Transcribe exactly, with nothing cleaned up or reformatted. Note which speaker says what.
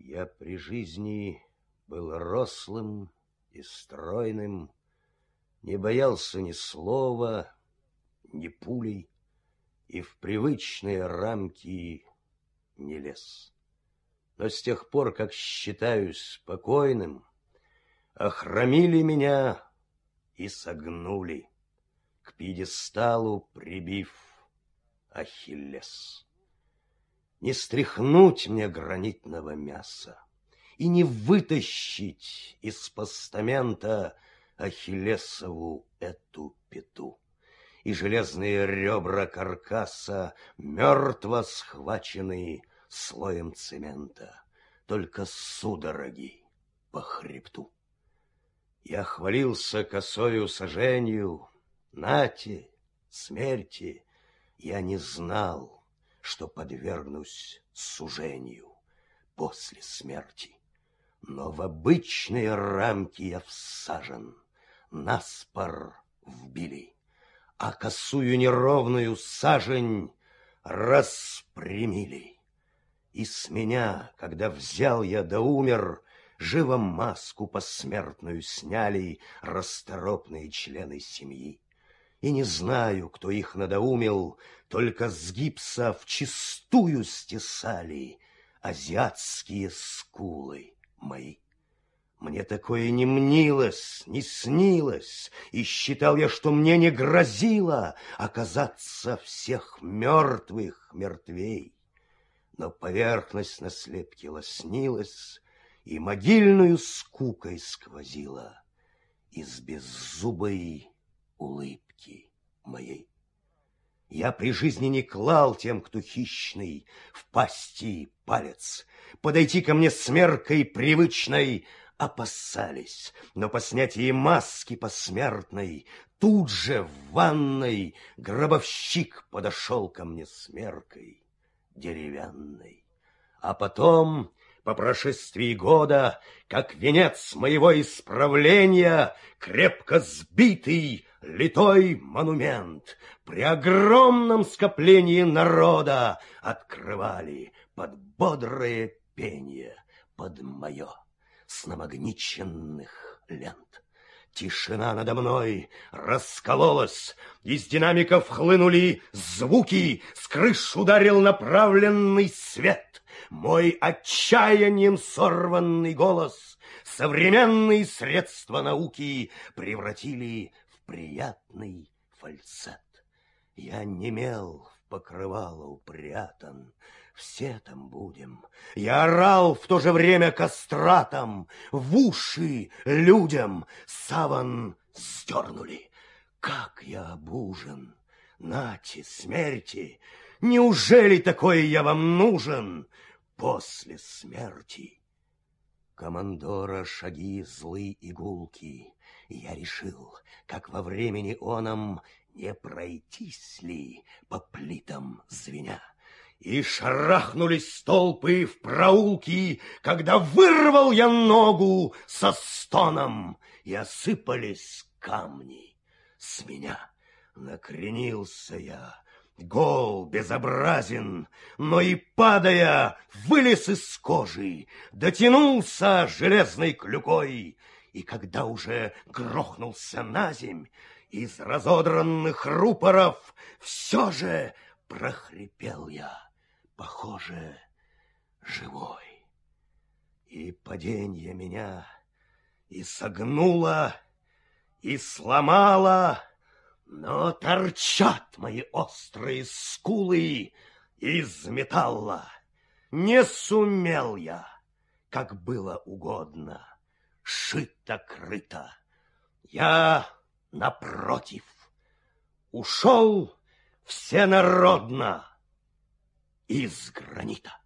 Speaker 1: Я при жизни был рослым и стройным, не боялся ни слова, ни пулей, и в привычные рамки не лез. Но с тех пор, как считаюсь спокойным, охромили меня и согнули, к пьедесталу прибив Ахиллес. Не стряхнуть мне гранитного мяса и не вытащить из постамента Ахиллесову эту пяту, и железные ребра каркаса мертво схвачены слоем цемента, только судороги по хребту. Я хвалился косою саженью, нате, смерти, я не знал, что подвергнусь сужению после смерти. Но в обычные рамки я всажен, наспор вбили, а косую неровную сажень распрямили. И с меня, когда взял я да умер, живо маску посмертную сняли расторопные члены семьи. И не знаю, кто их надоумил, только с гипса вчистую стесали азиатские скулы мои. Мне такое не мнилось, не снилось, и считал я, что мне не грозило оказаться всех мертвых мертвей. Но поверхность на слепке лоснилась и могильную скукой сквозила из беззубой улыбки моей. Я при жизни не клал тем, кто хищный, в пасти палец. Подойти ко мне с меркой привычной опасались, но по снятии маски посмертной тут же в ванной гробовщик подошел ко мне с меркой деревянной. А потом, по прошествии года, как венец моего исправления, крепко сбитый литой монумент при огромном скоплении народа открывали под бодрое пение, под мое с намагниченных лент. Тишина надо мной раскололась, из динамиков хлынули звуки, с крыш ударил направленный свет. Мой отчаянием сорванный голос современные средства науки превратили в приятный фальцет. Я немел в покрывало упрятан, все там будем. Я орал в то же время кастратом, в уши людям саван сдернули. Как я обужен, нате, смерти, неужели такое я вам нужен после смерти? Командора шаги злы игулки, и я решил, как во времени оном не пройтись ли по плитам звеня. И шарахнулись толпы в проулки, когда вырвал я ногу со стоном, и осыпались камни с меня. Накренился я, гол, безобразен, но и падая, вылез из кожи, дотянулся железной клюкой, и когда уже грохнулся наземь, из разодранных рупоров все же прохрипел я, похоже, живой. И паденье меня и согнуло, и сломало, но торчат мои острые скулы из металла. Не сумел я, как было угодно, шито-крыто. Я, напротив, ушел всенародно из гранита.